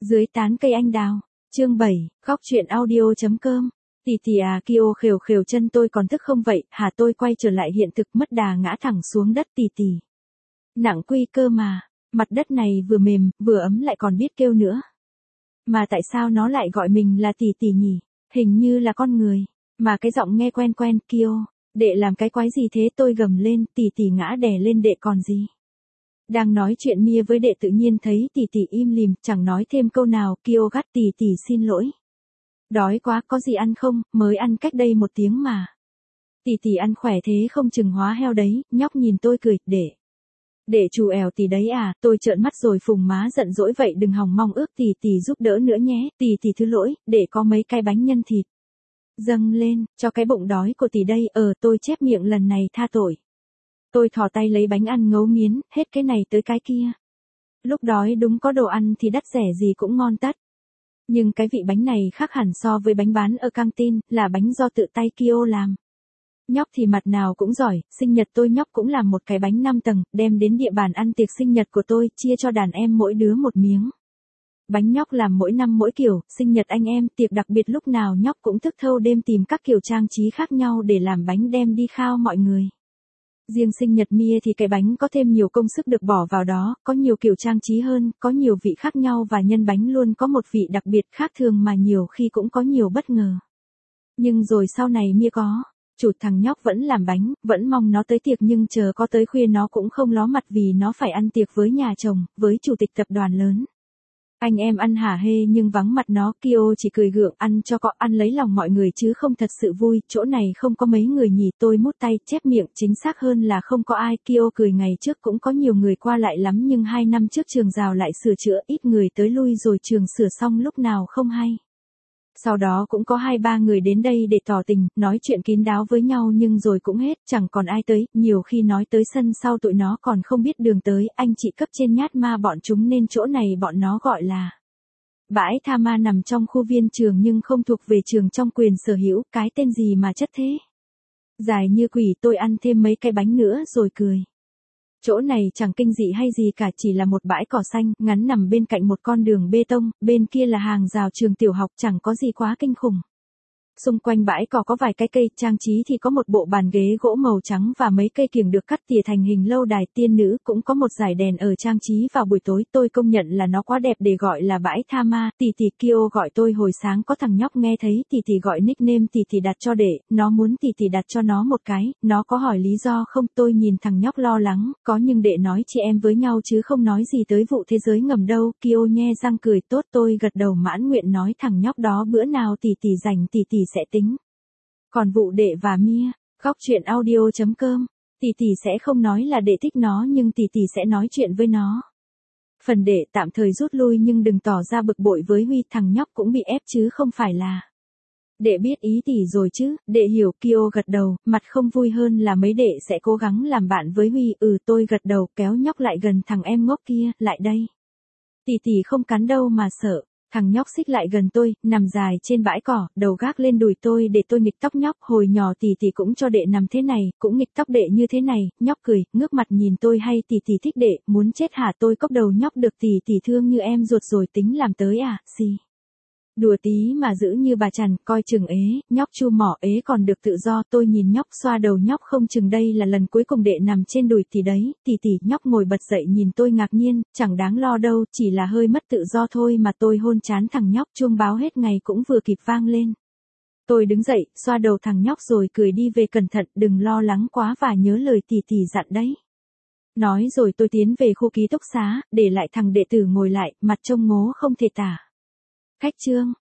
Dưới tán cây anh đào. Chương 7, khóc chuyện audio.com. Tì tì à, Kyo khều khều chân tôi còn thức không vậy, hả? Tôi quay trở lại hiện thực, mất đà ngã thẳng xuống đất. Tì tì. Nặng quy cơ mà, mặt đất này vừa mềm, vừa ấm lại còn biết kêu nữa. Mà tại sao nó lại gọi mình là tì tì nhỉ? Hình như là con người, mà cái giọng nghe quen quen. Kyo, đệ làm cái quái gì thế? Tôi gầm lên. Tì tì ngã đè lên đệ còn gì. Đang nói chuyện mia với đệ tự nhiên thấy tì tì im lìm, chẳng nói thêm câu nào. Kyo gắt, tì tì xin lỗi. Đói quá, có gì ăn không, mới ăn cách đây 1 tiếng mà. Tì tì ăn khỏe thế không chừng hóa heo đấy. Nhóc nhìn tôi cười, để chù ẻo tì đấy à? Tôi trợn mắt rồi phùng má giận dỗi, vậy đừng hòng mong ước tì tì giúp đỡ nữa nhé. Tì tì thứ lỗi, để có mấy cái bánh nhân thịt dâng lên cho cái bụng đói của tì đây. Tôi chép miệng lần này tha tội. Tôi thò tay lấy bánh ăn ngấu nghiến, hết cái này tới cái kia. Lúc đói đúng có đồ ăn thì đắt rẻ gì cũng ngon tắt. Nhưng cái vị bánh này khác hẳn so với bánh bán ở căng tin, là bánh do tự tay Kyo làm. Nhóc thì mặt nào cũng giỏi, sinh nhật tôi nhóc cũng làm một cái bánh 5 tầng, đem đến địa bàn ăn tiệc sinh nhật của tôi, chia cho đàn em mỗi đứa 1 miếng. Bánh nhóc làm mỗi năm mỗi kiểu, sinh nhật anh em, tiệc đặc biệt lúc nào nhóc cũng thức thâu đêm tìm các kiểu trang trí khác nhau để làm bánh đem đi khao mọi người. Riêng sinh nhật mia thì cái bánh có thêm nhiều công sức được bỏ vào đó, có nhiều kiểu trang trí hơn, có nhiều vị khác nhau và nhân bánh luôn có một vị đặc biệt khác thường mà nhiều khi cũng có nhiều bất ngờ. Nhưng rồi sau này mia có chủ, thằng nhóc vẫn làm bánh, vẫn mong nó tới tiệc, nhưng chờ có tới khuya nó cũng không ló mặt vì nó phải ăn tiệc với nhà chồng, với chủ tịch tập đoàn lớn. Anh em ăn hả hê nhưng vắng mặt nó. Kyo chỉ cười gượng, ăn cho có ăn lấy lòng mọi người chứ không thật sự vui. Chỗ này không có mấy người nhỉ? Tôi mút tay, chép miệng, chính xác hơn là không có ai. Kyo cười, ngày trước cũng có nhiều người qua lại lắm, nhưng 2 năm trước trường rào lại sửa chữa, ít người tới lui rồi trường sửa xong lúc nào không hay. Sau đó cũng có 2-3 người đến đây để tỏ tình, nói chuyện kín đáo với nhau nhưng rồi cũng hết, chẳng còn ai tới. Nhiều khi nói tới sân sau tụi nó còn không biết đường tới, anh chị cấp trên nhát ma bọn chúng nên chỗ này bọn nó gọi là bãi tha ma, nằm trong khu viên trường nhưng không thuộc về trường trong quyền sở hữu. Cái tên gì mà chất thế? Dài như quỷ. Tôi ăn thêm mấy cái bánh nữa rồi cười. Chỗ này chẳng kinh dị hay gì cả, chỉ là một bãi cỏ xanh, ngắn nằm bên cạnh một con đường bê tông, bên kia là hàng rào trường tiểu học, chẳng có gì quá kinh khủng. Xung quanh bãi cỏ có vài cái cây, trang trí thì có một bộ bàn ghế gỗ màu trắng và mấy cây kiểng được cắt tỉa thành hình lâu đài tiên nữ, cũng có một dải đèn ở trang trí vào buổi tối. Tôi công nhận là nó quá đẹp để gọi là bãi tha ma. Tì tì Kyo gọi tôi hồi sáng, có thằng nhóc nghe thấy tì tì gọi nickname tì tì đặt cho để, nó muốn tì tì đặt cho nó một cái. Nó có hỏi lý do không? Tôi nhìn thằng nhóc lo lắng, có, nhưng đệ nói chị em với nhau chứ không nói gì tới vụ thế giới ngầm đâu. Kyo nhe răng cười. Tốt, tôi gật đầu mãn nguyện, nói thằng nhóc đó bữa nào tì tì rảnh tì tì sẽ tính. Còn vụ đệ và mia, khóc chuyện audio.com, tì tì sẽ không nói là đệ thích nó, nhưng tì tì sẽ nói chuyện với nó. Phần đệ tạm thời rút lui, nhưng đừng tỏ ra bực bội với Huy, thằng nhóc cũng bị ép chứ không phải là. Đệ biết ý tì rồi chứ? Đệ hiểu. Kyo gật đầu, mặt không vui hơn là mấy. Đệ sẽ cố gắng làm bạn với Huy. Tôi gật đầu, kéo nhóc lại gần. Thằng em ngốc kia, lại đây. Tì tì không cắn đâu mà sợ. Thằng nhóc xích lại gần tôi, nằm dài trên bãi cỏ, đầu gác lên đùi tôi để tôi nghịch tóc nhóc. Hồi nhỏ tì tì cũng cho đệ nằm thế này, cũng nghịch tóc đệ như thế này. Nhóc cười, ngước mặt nhìn tôi. Hay tì tì thích đệ, muốn chết hả? Tôi cốc đầu nhóc, được tì tì thương như em ruột rồi, tính làm tới à? Xì. Đùa tí mà giữ như bà chằn, coi chừng ế. Nhóc chu mỏ, ế còn được tự do. Tôi nhìn nhóc, xoa đầu nhóc, không chừng đây là lần cuối cùng đệ nằm trên đùi tì đấy. Tì tì. Nhóc ngồi bật dậy nhìn tôi ngạc nhiên, chẳng đáng lo đâu, chỉ là hơi mất tự do thôi mà. Tôi hôn trán thằng nhóc, chuông báo hết ngày cũng vừa kịp vang lên. Tôi đứng dậy, xoa đầu thằng nhóc rồi cười đi về. Cẩn thận, đừng lo lắng quá và nhớ lời tì tì dặn đấy. Nói rồi tôi tiến về khu ký túc xá, để lại thằng đệ tử ngồi lại, mặt trông ngố không thể tả. Khách trương.